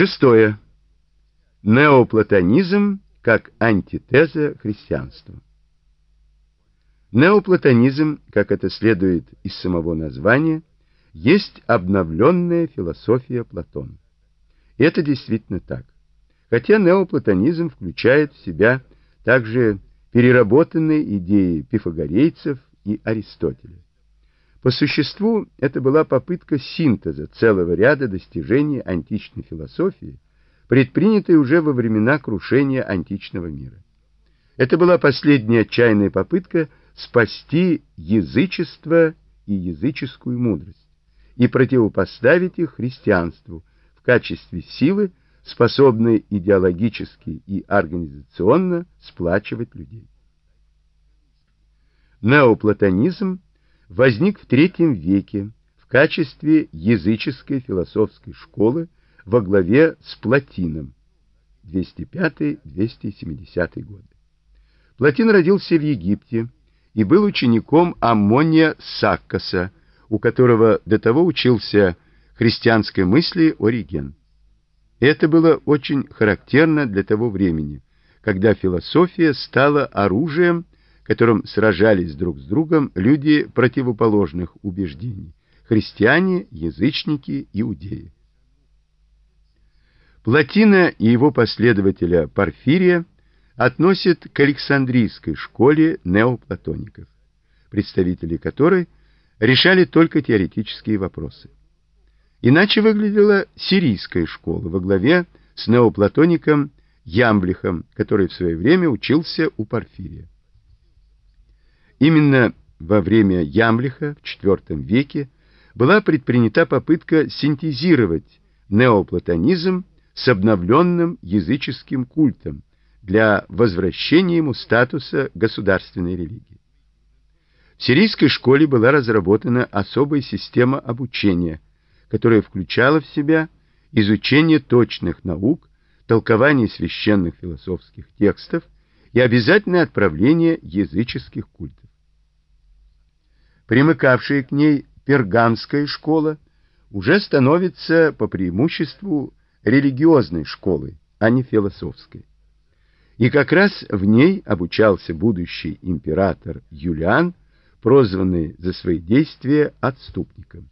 Шестое. Неоплатонизм как антитеза христианству. Неоплатонизм, как это следует из самого названия, есть обновленная философия Платона. И это действительно так. Хотя неоплатонизм включает в себя также переработанные идеи пифагорейцев и Аристотеля. По существу это была попытка синтеза целого ряда достижений античной философии, предпринятой уже во времена крушения античного мира. Это была последняя отчаянная попытка спасти язычество и языческую мудрость и противопоставить их христианству в качестве силы, способной идеологически и организационно сплачивать людей. Неоплатонизм возник в III веке в качестве языческой философской школы во главе с Плотином 205-270 годы. Плотин родился в Египте и был учеником Аммония Саккоса, у которого до того учился христианской мысли Ориген. Это было очень характерно для того времени, когда философия стала оружием, которым сражались друг с другом люди противоположных убеждений – христиане, язычники, иудеи. Плотина и его последователя Порфирия относят к Александрийской школе неоплатоников, представители которой решали только теоретические вопросы. Иначе выглядела сирийская школа во главе с неоплатоником Ямблихом, который в свое время учился у Порфирия. Именно во время Ямблиха в IV веке была предпринята попытка синтезировать неоплатонизм с обновленным языческим культом для возвращения ему статуса государственной религии. В сирийской школе была разработана особая система обучения, которая включала в себя изучение точных наук, толкование священных философских текстов и обязательное отправление языческих культов. Примыкавшая к ней пергамская школа уже становится по преимуществу религиозной школой, а не философской. И как раз в ней обучался будущий император Юлиан, прозванный за свои действия отступником.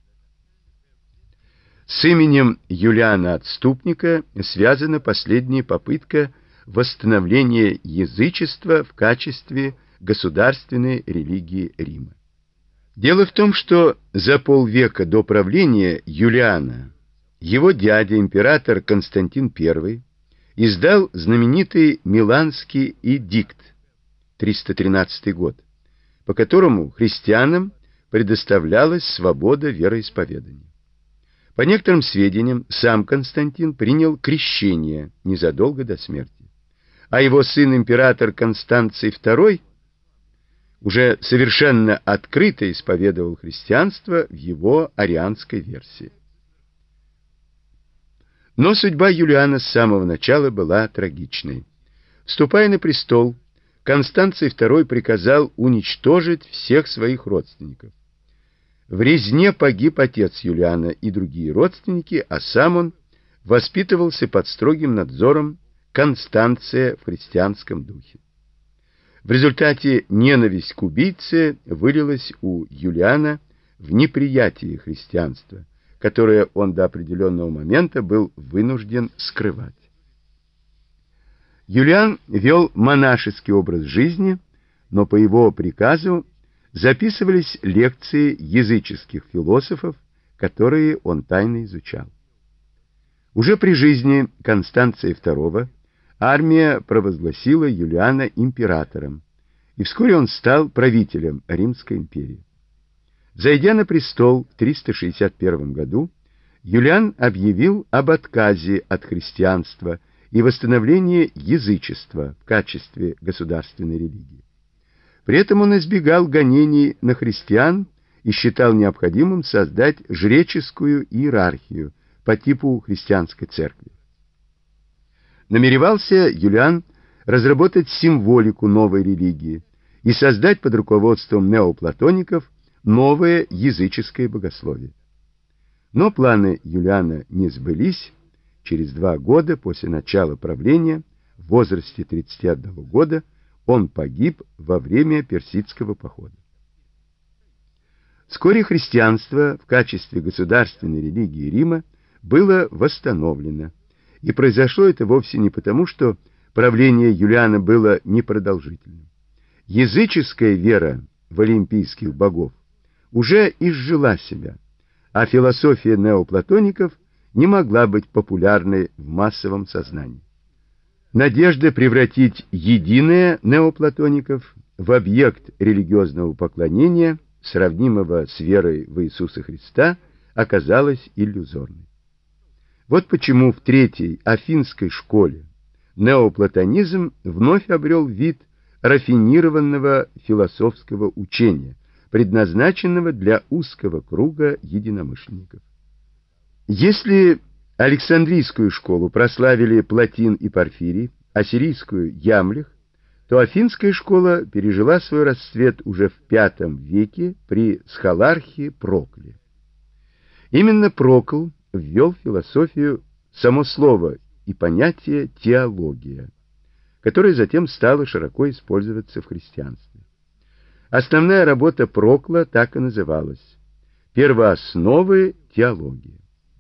С именем Юлиана Отступника связана последняя попытка восстановления язычества в качестве государственной религии Рима. Дело в том, что за полвека до правления Юлиана его дядя, император Константин I, издал знаменитый Миланский эдикт 313 год, по которому христианам предоставлялась свобода вероисповедания. По некоторым сведениям, сам Константин принял крещение незадолго до смерти, а его сын император Констанций II уже совершенно открыто исповедовал христианство в его арианской версии. Но судьба Юлиана с самого начала была трагичной. Вступая на престол, Констанций II приказал уничтожить всех своих родственников. В резне погиб отец Юлиана и другие родственники, а сам он воспитывался под строгим надзором Констанция в христианском духе. В результате ненависть к убийце вылилась у Юлиана в неприятие христианства, которое он до определенного момента был вынужден скрывать. Юлиан вел монашеский образ жизни, но по его приказу записывались лекции языческих философов, которые он тайно изучал. Уже при жизни Констанция II армия провозгласила Юлиана императором, и вскоре он стал правителем Римской империи. Зайдя на престол в 361 году, Юлиан объявил об отказе от христианства и восстановлении язычества в качестве государственной религии. При этом он избегал гонений на христиан и считал необходимым создать жреческую иерархию по типу христианской церкви. Намеревался Юлиан разработать символику новой религии и создать под руководством неоплатоников новое языческое богословие. Но планы Юлиана не сбылись. через 2 года после начала правления, в возрасте 31 года, он погиб во время персидского похода. Вскоре христианство в качестве государственной религии Рима было восстановлено, и произошло это вовсе не потому, что правление Юлиана было непродолжительным. Языческая вера в олимпийских богов уже изжила себя, а философия неоплатоников не могла быть популярной в массовом сознании. Надежда превратить единое неоплатоников в объект религиозного поклонения, сравнимого с верой в Иисуса Христа, оказалась иллюзорной. Вот почему в третьей афинской школе неоплатонизм вновь обрел вид рафинированного философского учения, предназначенного для узкого круга единомышленников. Если Александрийскую школу прославили Платин и Порфирий, а сирийскую Ямлих, то афинская школа пережила свой расцвет уже в V веке при схолархе Прокле. Именно Прокл ввел в философию само слово и понятие теология, которое затем стало широко использоваться в христианстве. Основная работа Прокла так и называлась «Первоосновы теологии».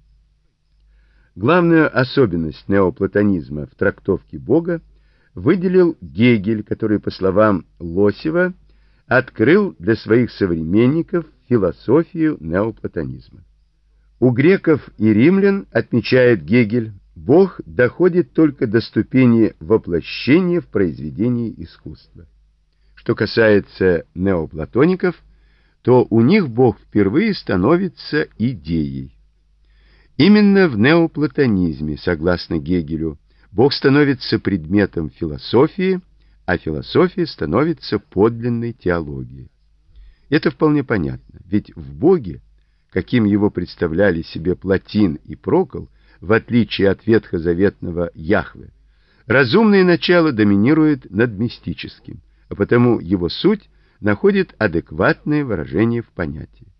Главную особенность неоплатонизма в трактовке Бога выделил Гегель, который, по словам Лосева, открыл для своих современников философию неоплатонизма. У греков и римлян, отмечает Гегель, Бог доходит только до ступени воплощения в произведении искусства. Что касается неоплатоников, то у них Бог впервые становится идеей. Именно в неоплатонизме, согласно Гегелю, Бог становится предметом философии, а философия становится подлинной теологией. Это вполне понятно, ведь в Боге, каким его представляли себе Платин и Прокл, в отличие от ветхозаветного Яхве, разумное начало доминирует над мистическим, а потому его суть находит адекватное выражение в понятии.